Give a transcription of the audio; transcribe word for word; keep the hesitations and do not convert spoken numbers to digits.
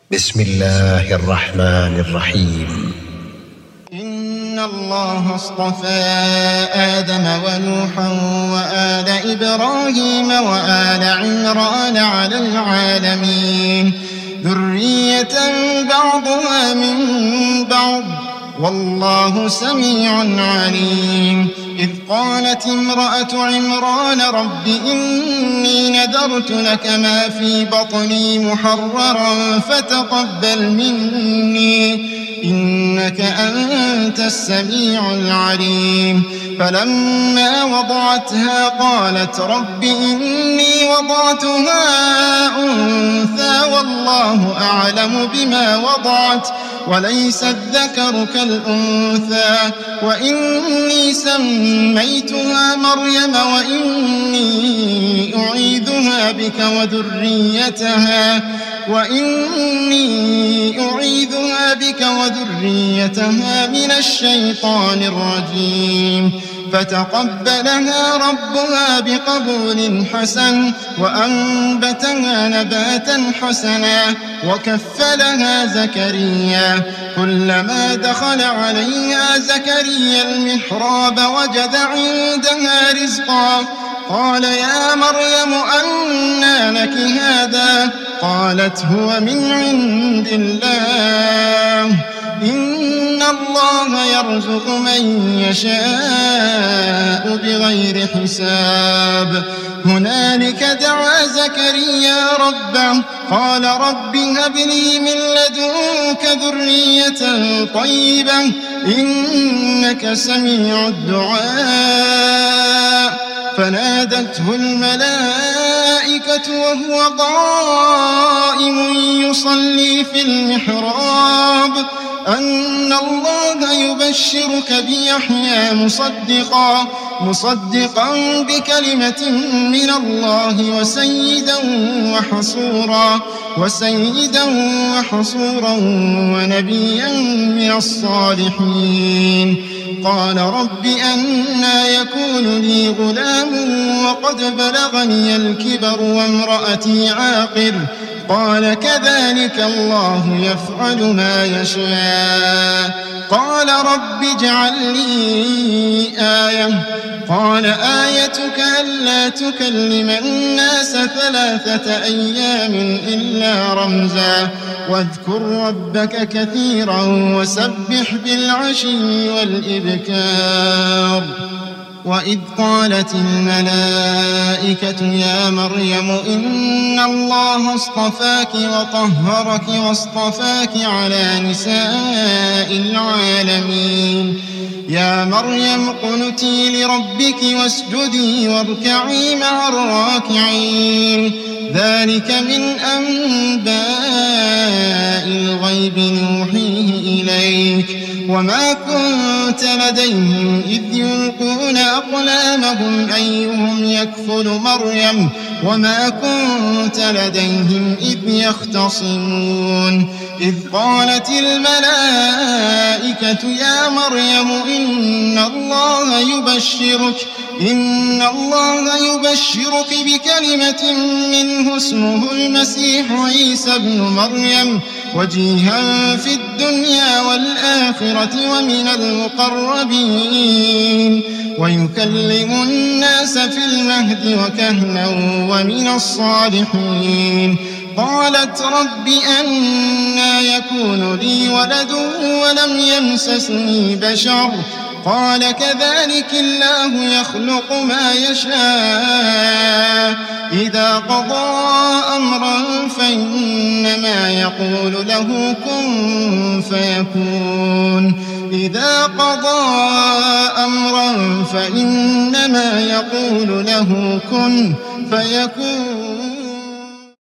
بسم الله الرحمن الرحيم. إن الله اصطفى آدم ونوحا وآل إبراهيم وآل عمران على العالمين ذرية بعضها من بعض والله سميع عليم. إذ قالت امرأة عمران رب إني نذرت لك ما في بطني محررا فتقبل مني إنك أنت السميع العليم. فلما وضعتها قالت رب إني وضعتها أنثى والله أعلم بما وضعت وليس الذكر كالأنثى وإني سميتها مريم وإني أعيذها بك وذريتها وإني أعيذها بك وذريتها من الشيطان الرجيم. فتقبلها ربها بقبول حسن وأنبتها نباتا حسنا وكفلها زكريا. كلما دخل عليها زكريا المحراب وجد عندها رزقا قال يا مريم أنى لك هذا قالت هو من عند الله إن الله يرزق من يشاء بغير حساب. هنالك دعا زكريا ربه قال رب هب لي من لدنك ذرية طيبة إنك سميع الدعاء. فنادته الملائكة وهو قائم يصلي في المحراب أن الله يبشرك بيحيى مصدقا مصدقا بكلمة من الله وسيدا وحصورا وسيدا وحصورا ونبيا من الصالحين. قال رب أنى يكون لي غلام وقد بلغني الكبر وامرأتي عاقر قال كذلك الله يفعل ما يشاء. قال رب اجعل لي آية قال آيتك ألا تكلم الناس ثلاثة أيام إلا رمزا واذكر ربك كثيرا وسبح بالعشي والإبكار. وإذ قالت الملائكة يا مريم إن الله اصطفاك وطهرك واصطفاك على نساء العالمين. يا مريم اقنتي لربك واسجدي واركعي مع الراكعين. ذلك من أنباء الغيب نوحيه إليك وما كنت لديهم إذ يلقون أقلامهم أيهم يكفل مريم وما كنت لديهم إذ يختصمون. إذ قالت الملائكة يا مريم إن الله يبشرك إن الله يبشرك بكلمة منه اسمه المسيح عيسى ابن مريم وجيها في الدنيا والآخرة ومن المقربين ويكلم الناس في المهد وكهلا ومن الصالحين. قالت رب أنى يكون لي ولد ولم يمسسني بشر قال كذلك الله يخلق ما يشاء إذا قضى أمرا فإنما يقول له كن فيكون إذا قضى أمرا فإنما يقول له كن فيكون.